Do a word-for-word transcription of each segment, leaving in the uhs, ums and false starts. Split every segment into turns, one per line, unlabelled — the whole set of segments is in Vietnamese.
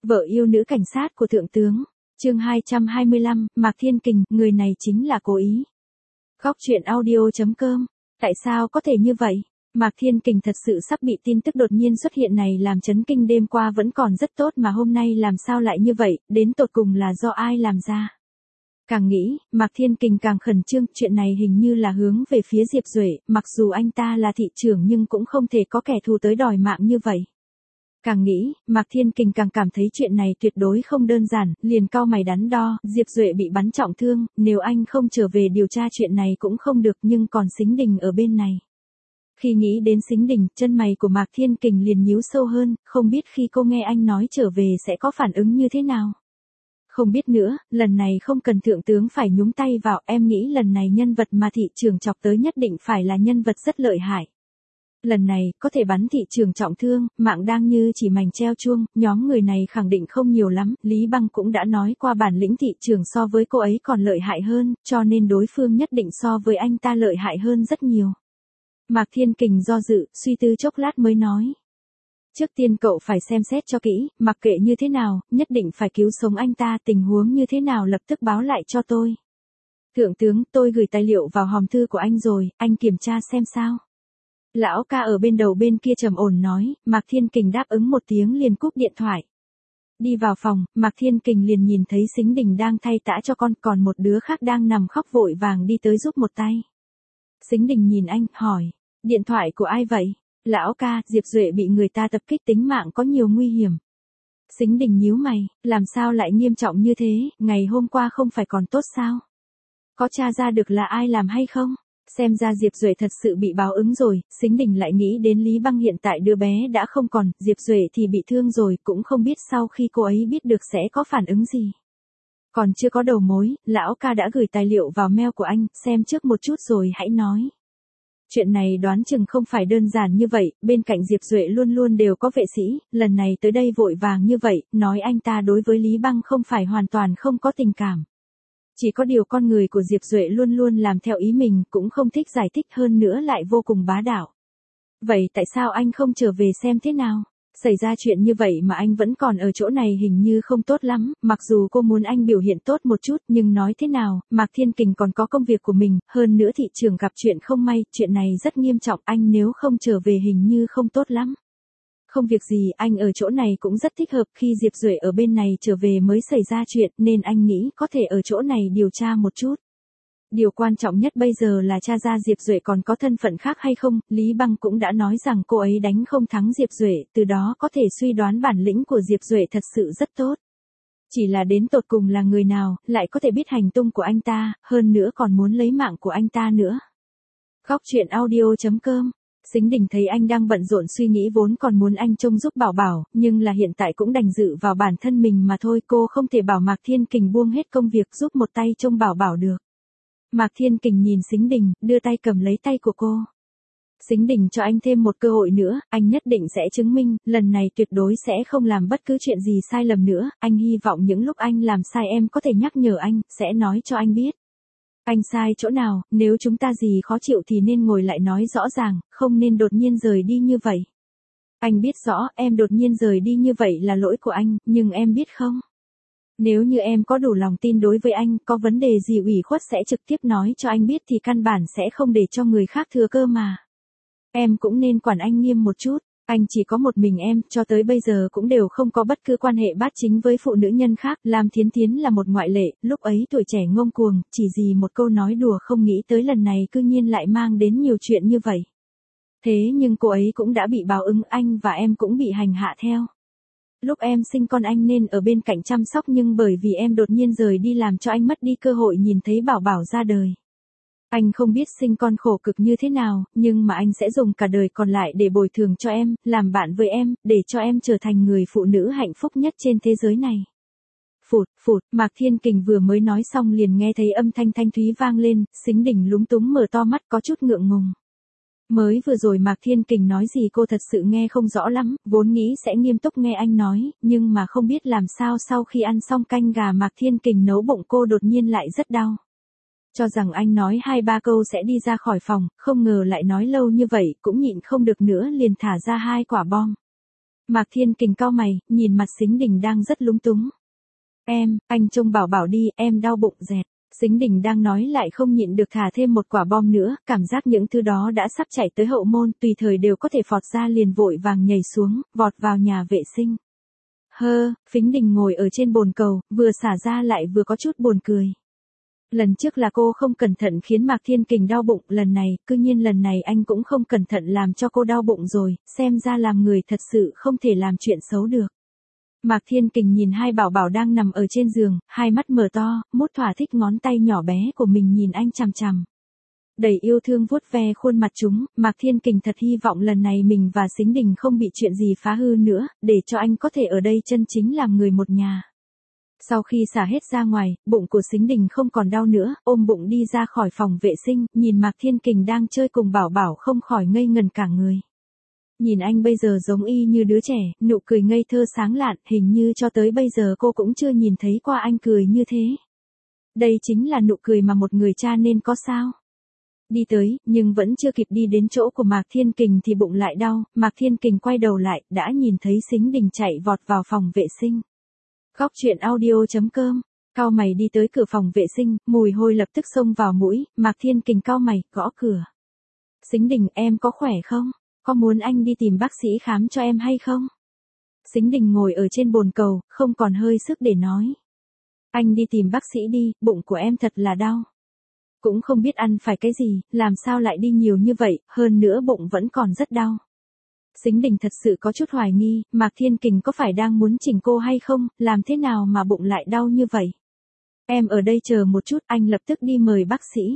Vợ yêu nữ cảnh sát của thượng tướng. Chương hai trăm hai mươi lăm, Mạc Thiên Kình, người này chính là cố ý. Góc truyện audio chấm com. Tại sao có thể như vậy? Mạc Thiên Kình thật sự sắp bị tin tức đột nhiên xuất hiện này làm chấn kinh, đêm qua vẫn còn rất tốt mà hôm nay làm sao lại như vậy, đến tột cùng là do ai làm ra? Càng nghĩ, Mạc Thiên Kình càng khẩn trương, chuyện này hình như là hướng về phía Diệp Duệ, mặc dù anh ta là thị trưởng nhưng cũng không thể có kẻ thù tới đòi mạng như vậy. Càng nghĩ, Mạc Thiên Kình càng cảm thấy chuyện này tuyệt đối không đơn giản, liền cau mày đắn đo, Diệp Duệ bị bắn trọng thương, nếu anh không trở về điều tra chuyện này cũng không được, nhưng còn Sính Đình ở bên này. Khi nghĩ đến Sính Đình, chân mày của Mạc Thiên Kình liền nhíu sâu hơn, không biết khi cô nghe anh nói trở về sẽ có phản ứng như thế nào. Không biết nữa, lần này không cần thượng tướng phải nhúng tay vào, em nghĩ lần này nhân vật mà thị trưởng chọc tới nhất định phải là nhân vật rất lợi hại. Lần này, có thể bắn thị trường trọng thương, mạng đang như chỉ mảnh treo chuông, nhóm người này khẳng định không nhiều lắm, Lý Băng cũng đã nói qua bản lĩnh thị trường so với cô ấy còn lợi hại hơn, cho nên đối phương nhất định so với anh ta lợi hại hơn rất nhiều. Mạc Thiên Kình do dự, suy tư chốc lát mới nói. Trước tiên cậu phải xem xét cho kỹ, mặc kệ như thế nào, nhất định phải cứu sống anh ta, tình huống như thế nào lập tức báo lại cho tôi. Thượng tướng, tôi gửi tài liệu vào hòm thư của anh rồi, anh kiểm tra xem sao. Lão ca ở bên đầu bên kia trầm ổn nói, Mạc Thiên Kình đáp ứng một tiếng liền cúp điện thoại. Đi vào phòng, Mạc Thiên Kình liền nhìn thấy Sính Đình đang thay tã cho con, còn một đứa khác đang nằm khóc vội vàng đi tới giúp một tay. Sính Đình nhìn anh, hỏi, điện thoại của ai vậy? Lão ca, Diệp Duệ bị người ta tập kích, tính mạng có nhiều nguy hiểm. Sính Đình nhíu mày, làm sao lại nghiêm trọng như thế, ngày hôm qua không phải còn tốt sao? Có tra ra được là ai làm hay không? Xem ra Diệp Duệ thật sự bị báo ứng rồi, Sính Đình lại nghĩ đến Lý Băng hiện tại đứa bé đã không còn, Diệp Duệ thì bị thương rồi, cũng không biết sau khi cô ấy biết được sẽ có phản ứng gì. Còn chưa có đầu mối, lão ca đã gửi tài liệu vào mail của anh, xem trước một chút rồi hãy nói. Chuyện này đoán chừng không phải đơn giản như vậy, bên cạnh Diệp Duệ luôn luôn đều có vệ sĩ, lần này tới đây vội vàng như vậy, nói anh ta đối với Lý Băng không phải hoàn toàn không có tình cảm. Chỉ có điều con người của Diệp Duệ luôn luôn làm theo ý mình, cũng không thích giải thích, hơn nữa lại vô cùng bá đạo. Vậy tại sao anh không trở về xem thế nào? Xảy ra chuyện như vậy mà anh vẫn còn ở chỗ này hình như không tốt lắm, mặc dù cô muốn anh biểu hiện tốt một chút nhưng nói thế nào, Mạc Thiên Kình còn có công việc của mình, hơn nữa thị trường gặp chuyện không may, chuyện này rất nghiêm trọng, anh nếu không trở về hình như không tốt lắm. Không việc gì, anh ở chỗ này cũng rất thích hợp, khi Diệp Duệ ở bên này trở về mới xảy ra chuyện nên anh nghĩ có thể ở chỗ này điều tra một chút. Điều quan trọng nhất bây giờ là tra ra Diệp Duệ còn có thân phận khác hay không, Lý Băng cũng đã nói rằng cô ấy đánh không thắng Diệp Duệ, từ đó có thể suy đoán bản lĩnh của Diệp Duệ thật sự rất tốt. Chỉ là đến tột cùng là người nào, lại có thể biết hành tung của anh ta, hơn nữa còn muốn lấy mạng của anh ta nữa. Góc truyện audio chấm com. Sính Đình thấy anh đang bận rộn suy nghĩ vốn còn muốn anh trông giúp Bảo Bảo, nhưng là hiện tại cũng đành dự vào bản thân mình mà thôi, cô không thể bảo Mạc Thiên Kình buông hết công việc giúp một tay trông Bảo Bảo được. Mạc Thiên Kình nhìn Sính Đình, đưa tay cầm lấy tay của cô. Sính Đình cho anh thêm một cơ hội nữa, anh nhất định sẽ chứng minh, lần này tuyệt đối sẽ không làm bất cứ chuyện gì sai lầm nữa, anh hy vọng những lúc anh làm sai em có thể nhắc nhở anh, sẽ nói cho anh biết. Anh sai chỗ nào, nếu chúng ta gì khó chịu thì nên ngồi lại nói rõ ràng, không nên đột nhiên rời đi như vậy. Anh biết rõ, em đột nhiên rời đi như vậy là lỗi của anh, nhưng em biết không? Nếu như em có đủ lòng tin đối với anh, có vấn đề gì ủy khuất sẽ trực tiếp nói cho anh biết thì căn bản sẽ không để cho người khác thừa cơ mà. Em cũng nên quản anh nghiêm một chút, anh chỉ có một mình em, cho tới bây giờ cũng đều không có bất cứ quan hệ bát chính với phụ nữ nhân khác, Lam Thiến Thiến là một ngoại lệ, lúc ấy tuổi trẻ ngông cuồng, chỉ gì một câu nói đùa không nghĩ tới lần này cư nhiên lại mang đến nhiều chuyện như vậy. Thế nhưng cô ấy cũng đã bị báo ứng, anh và em cũng bị hành hạ theo. Lúc em sinh con anh nên ở bên cạnh chăm sóc nhưng bởi vì em đột nhiên rời đi làm cho anh mất đi cơ hội nhìn thấy Bảo Bảo ra đời. Anh không biết sinh con khổ cực như thế nào, nhưng mà anh sẽ dùng cả đời còn lại để bồi thường cho em, làm bạn với em, để cho em trở thành người phụ nữ hạnh phúc nhất trên thế giới này. Phụt, phụt, Mạc Thiên Kình vừa mới nói xong liền nghe thấy âm thanh thanh thúy vang lên, Sính Đình lúng túng mở to mắt có chút ngượng ngùng. Mới vừa rồi Mạc Thiên Kình nói gì cô thật sự nghe không rõ lắm, vốn nghĩ sẽ nghiêm túc nghe anh nói, nhưng mà không biết làm sao sau khi ăn xong canh gà Mạc Thiên Kình nấu bụng cô đột nhiên lại rất đau. Cho rằng anh nói hai ba câu sẽ đi ra khỏi phòng, không ngờ lại nói lâu như vậy, cũng nhịn không được nữa liền thả ra hai quả bom. Mạc Thiên Kình cau mày, nhìn mặt Sính Đình đang rất lúng túng. Em, anh trông Bảo Bảo đi, em đau bụng dẹt. Sính Đình đang nói lại không nhịn được thả thêm một quả bom nữa, cảm giác những thứ đó đã sắp chạy tới hậu môn, tùy thời đều có thể phọt ra liền vội vàng nhảy xuống, vọt vào nhà vệ sinh. Hơ, Phính Đình ngồi ở trên bồn cầu, vừa xả ra lại vừa có chút buồn cười. Lần trước là cô không cẩn thận khiến Mạc Thiên Kình đau bụng, lần này, cư nhiên lần này anh cũng không cẩn thận làm cho cô đau bụng rồi, xem ra làm người thật sự không thể làm chuyện xấu được. Mạc Thiên Kình nhìn hai Bảo Bảo đang nằm ở trên giường, hai mắt mở to, mút thỏa thích ngón tay nhỏ bé của mình nhìn anh chằm chằm. Đầy yêu thương vuốt ve khuôn mặt chúng, Mạc Thiên Kình thật hy vọng lần này mình và Sính Đình không bị chuyện gì phá hư nữa, để cho anh có thể ở đây chân chính làm người một nhà. Sau khi xả hết ra ngoài, bụng của Sính Đình không còn đau nữa, ôm bụng đi ra khỏi phòng vệ sinh, nhìn Mạc Thiên Kình đang chơi cùng Bảo Bảo không khỏi ngây ngần cả người. Nhìn anh bây giờ giống y như đứa trẻ, nụ cười ngây thơ sáng lạn, hình như cho tới bây giờ cô cũng chưa nhìn thấy qua anh cười như thế. Đây chính là nụ cười mà một người cha nên có sao. Đi tới, nhưng vẫn chưa kịp đi đến chỗ của Mạc Thiên Kình thì bụng lại đau, Mạc Thiên Kình quay đầu lại, đã nhìn thấy Sính Đình chạy vọt vào phòng vệ sinh. Góc truyện audio chấm com, cau mày đi tới cửa phòng vệ sinh, mùi hôi lập tức xông vào mũi, Mạc Thiên Kình cau mày, gõ cửa. Sính Đình, em có khỏe không? Có muốn anh đi tìm bác sĩ khám cho em hay không? Sính Đình ngồi ở trên bồn cầu, không còn hơi sức để nói. Anh đi tìm bác sĩ đi, bụng của em thật là đau. Cũng không biết ăn phải cái gì, làm sao lại đi nhiều như vậy, hơn nữa bụng vẫn còn rất đau. Sính Đình thật sự có chút hoài nghi, Mạc Thiên Kình có phải đang muốn chỉnh cô hay không, làm thế nào mà bụng lại đau như vậy? Em ở đây chờ một chút, anh lập tức đi mời bác sĩ.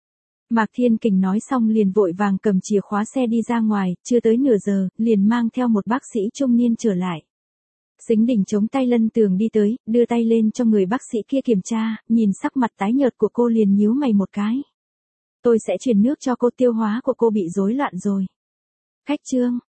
Mạc Thiên Kình nói xong liền vội vàng cầm chìa khóa xe đi ra ngoài, chưa tới nửa giờ, liền mang theo một bác sĩ trung niên trở lại. Sính Đình chống tay lân tường đi tới, đưa tay lên cho người bác sĩ kia kiểm tra, nhìn sắc mặt tái nhợt của cô liền nhíu mày một cái. Tôi sẽ truyền nước cho cô, tiêu hóa của cô bị rối loạn rồi. Khách trương,